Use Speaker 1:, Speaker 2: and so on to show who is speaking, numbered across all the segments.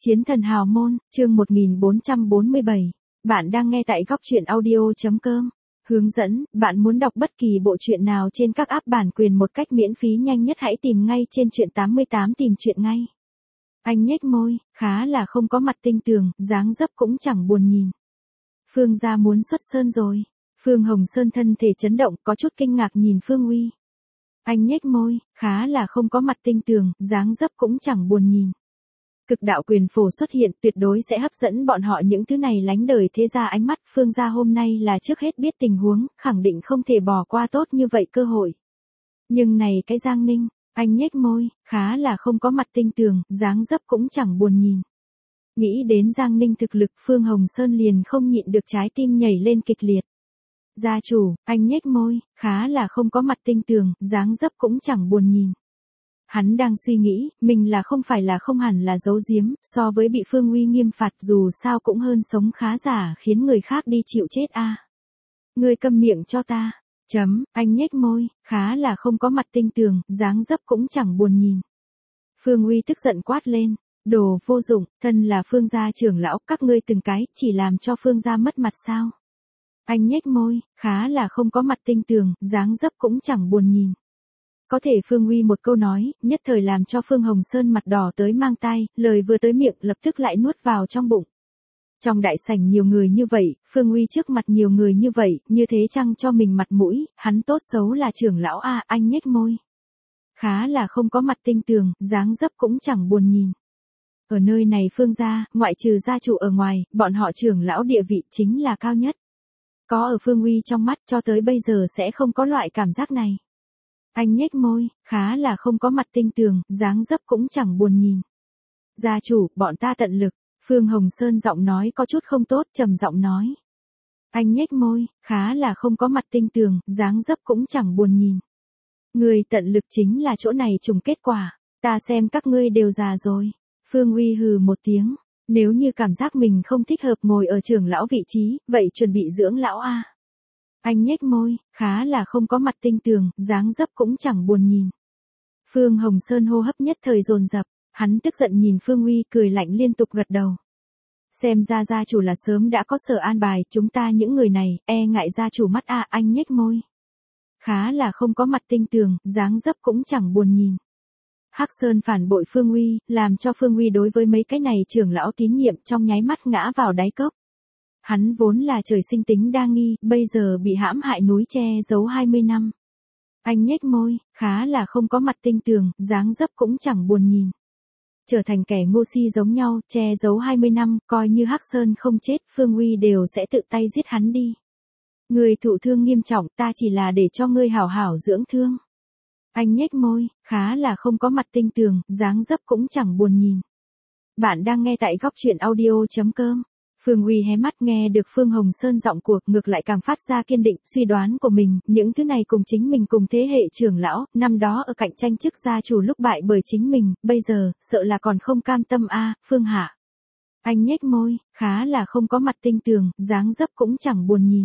Speaker 1: Chiến thần hào môn, chương 1447. Bạn đang nghe tại góc truyện audio.com. Hướng dẫn, bạn muốn đọc bất kỳ bộ truyện nào trên các app bản quyền một cách miễn phí nhanh nhất hãy tìm ngay trên truyện 88 tìm truyện ngay. Anh nhếch môi, khá là không có mặt tinh tường, dáng dấp cũng chẳng buồn nhìn. Phương gia muốn xuất sơn rồi. Phương Hồng Sơn thân thể chấn động, có chút kinh ngạc nhìn Phương Uy. Anh nhếch môi, khá là không có mặt tinh tường, dáng dấp cũng chẳng buồn nhìn. Cực đạo quyền phổ xuất hiện tuyệt đối sẽ hấp dẫn bọn họ những thứ này lánh đời thế gia ánh mắt. Phương gia hôm nay là trước hết biết tình huống, khẳng định không thể bỏ qua tốt như vậy cơ hội. Nhưng này cái Giang Ninh, anh nhếch môi, khá là không có mặt tinh tường, dáng dấp cũng chẳng buồn nhìn. Nghĩ đến Giang Ninh thực lực, Phương Hồng Sơn liền không nhịn được trái tim nhảy lên kịch liệt. Gia chủ, anh nhếch môi, khá là không có mặt tinh tường, dáng dấp cũng chẳng buồn nhìn. Hắn đang suy nghĩ, mình là không phải là không hẳn là giấu giếm, so với bị Phương Uy nghiêm phạt dù sao cũng hơn sống khá giả khiến người khác đi chịu chết a. Ngươi câm miệng cho ta. Anh nhếch môi, khá là không có mặt tinh tường, dáng dấp cũng chẳng buồn nhìn. Phương Uy tức giận quát lên, đồ vô dụng, thân là Phương gia trưởng lão, các ngươi từng cái chỉ làm cho Phương gia mất mặt sao? Anh nhếch môi, khá là không có mặt tinh tường, dáng dấp cũng chẳng buồn nhìn. Có thể Phương Uy một câu nói, nhất thời làm cho Phương Hồng Sơn mặt đỏ tới mang tai, lời vừa tới miệng lập tức lại nuốt vào trong bụng. Trong đại sảnh nhiều người như vậy, Phương Uy trước mặt nhiều người như vậy, như thế chăng cho mình mặt mũi, hắn tốt xấu là trưởng lão a. Anh nhếch môi. Khá là không có mặt tinh tường, dáng dấp cũng chẳng buồn nhìn. Ở nơi này Phương gia, ngoại trừ gia chủ ở ngoài, bọn họ trưởng lão địa vị chính là cao nhất. Có ở Phương Uy trong mắt cho tới bây giờ sẽ không có loại cảm giác này. Anh nhếch môi, khá là không có mặt tinh tường, dáng dấp cũng chẳng buồn nhìn. Gia chủ, bọn ta tận lực. Phương Hồng Sơn giọng nói có chút không tốt, trầm giọng nói. Anh nhếch môi, khá là không có mặt tinh tường, dáng dấp cũng chẳng buồn nhìn. Người tận lực chính là chỗ này trùng kết quả. Ta xem các ngươi đều già rồi. Phương Uy hừ một tiếng. Nếu như cảm giác mình không thích hợp ngồi ở trưởng lão vị trí, vậy chuẩn bị dưỡng lão a. Anh nhếch môi, khá là không có mặt tinh tường, dáng dấp cũng chẳng buồn nhìn. Phương Hồng Sơn hô hấp nhất thời dồn dập, hắn tức giận nhìn Phương Uy cười lạnh liên tục gật đầu. Xem ra gia chủ là sớm đã có sở an bài, chúng ta những người này, e ngại gia chủ mắt a. Anh nhếch môi. Khá là không có mặt tinh tường, dáng dấp cũng chẳng buồn nhìn. Hắc Sơn phản bội Phương Uy, làm cho Phương Uy đối với mấy cái này trưởng lão tín nhiệm trong nháy mắt ngã vào đáy cốc. Hắn vốn là trời sinh tính đa nghi, bây giờ bị hãm hại núi che giấu 20 năm. Anh nhếch môi, khá là không có mặt tinh tường, dáng dấp cũng chẳng buồn nhìn. Trở thành kẻ ngu si giống nhau, che giấu 20 năm, coi như Hắc Sơn không chết, Phương Uy đều sẽ tự tay giết hắn đi. Người thụ thương nghiêm trọng, ta chỉ là để cho ngươi hảo hảo dưỡng thương. Anh nhếch môi, khá là không có mặt tinh tường, dáng dấp cũng chẳng buồn nhìn. Bạn đang nghe tại góc truyện audio.com. Phương Uy hé mắt nghe được Phương Hồng Sơn giọng cuộc, ngược lại càng phát ra kiên định, suy đoán của mình, những thứ này cùng chính mình cùng thế hệ trưởng lão, năm đó ở cạnh tranh chức gia chủ lúc bại bởi chính mình, bây giờ, sợ là còn không cam tâm a. Phương hạ. Anh nhếch môi, khá là không có mặt tinh tường, dáng dấp cũng chẳng buồn nhìn.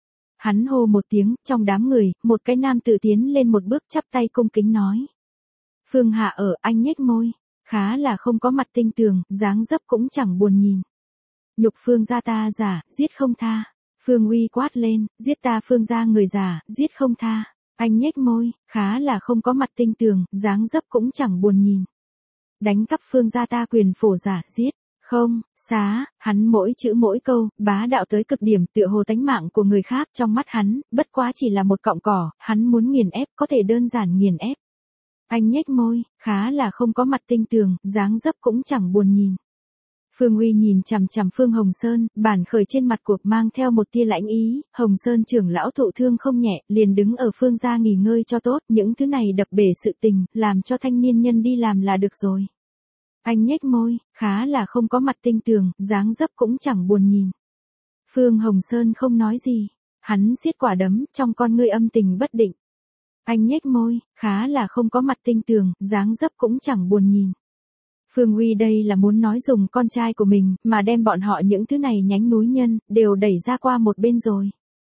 Speaker 1: Hắn hô một tiếng, trong đám người, một cái nam tự tiến lên một bước chắp tay cung kính nói. Phương hạ ở, anh nhếch môi, khá là không có mặt tinh tường, dáng dấp cũng chẳng buồn nhìn. Nhục Phương gia ta giả, giết không tha. Phương Uy quát lên, giết ta Phương gia người giả, giết không tha. Anh nhếch môi, khá là không có mặt tinh tường, dáng dấp cũng chẳng buồn nhìn. Đánh cắp Phương gia ta quyền phổ giả, giết. Không, xá, hắn mỗi chữ mỗi câu, bá đạo tới cực điểm, tựa hồ tánh mạng của người khác trong mắt hắn, bất quá chỉ là một cọng cỏ, hắn muốn nghiền ép, có thể đơn giản nghiền ép. Anh nhếch môi, khá là không có mặt tinh tường, dáng dấp cũng chẳng buồn nhìn. Phương Uy nhìn chằm chằm Phương Hồng Sơn, bản khởi trên mặt cuộc mang theo một tia lãnh ý, Hồng Sơn trưởng lão thụ thương không nhẹ, liền đứng ở Phương gia nghỉ ngơi cho tốt, những thứ này đập bể sự tình, làm cho thanh niên nhân đi làm là được rồi. Anh nhếch môi, khá là không có mặt tinh tường, dáng dấp cũng chẳng buồn nhìn. Phương Hồng Sơn không nói gì, hắn siết quả đấm, trong con ngươi âm tình bất định. Anh nhếch môi, khá là không có mặt tinh tường, dáng dấp cũng chẳng buồn nhìn. Phương Uy đây là muốn nói dùng con trai của mình, mà đem bọn họ những thứ này nhánh núi nhân, đều đẩy ra qua một bên rồi.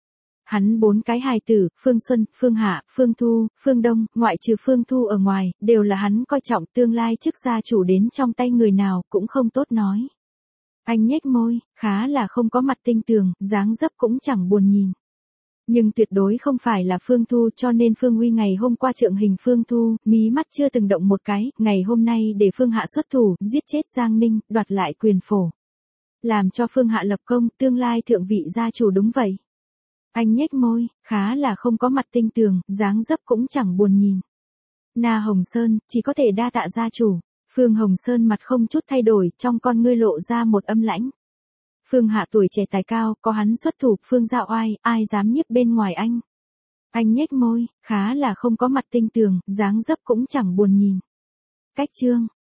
Speaker 1: Hắn 4 cái hài tử, Phương Xuân, Phương Hạ, Phương Thu, Phương Đông, ngoại trừ Phương Thu ở ngoài, đều là hắn coi trọng, tương lai chức gia chủ đến trong tay người nào cũng không tốt nói. Anh nhếch môi, khá là không có mặt tinh tường, dáng dấp cũng chẳng buồn nhìn. Nhưng tuyệt đối không phải là Phương Thu, cho nên Phương Uy ngày hôm qua trượng hình Phương Thu, mí mắt chưa từng động một cái, ngày hôm nay để Phương Hạ xuất thủ, giết chết Giang Ninh, đoạt lại quyền phổ. Làm cho Phương Hạ lập công, tương lai thượng vị gia chủ đúng vậy. Anh nhếch môi, khá là không có mặt tinh tường, dáng dấp cũng chẳng buồn nhìn. Na Hồng Sơn, chỉ có thể đa tạ gia chủ. Phương Hồng Sơn mặt không chút thay đổi, trong con ngươi lộ ra một âm lãnh. Phương Hạ tuổi trẻ tài cao, có hắn xuất thủ, Phương Gia Oai, ai dám nhiếp bên ngoài anh. Anh nhếch môi, khá là không có mặt tinh tường, dáng dấp cũng chẳng buồn nhìn. Cách chương.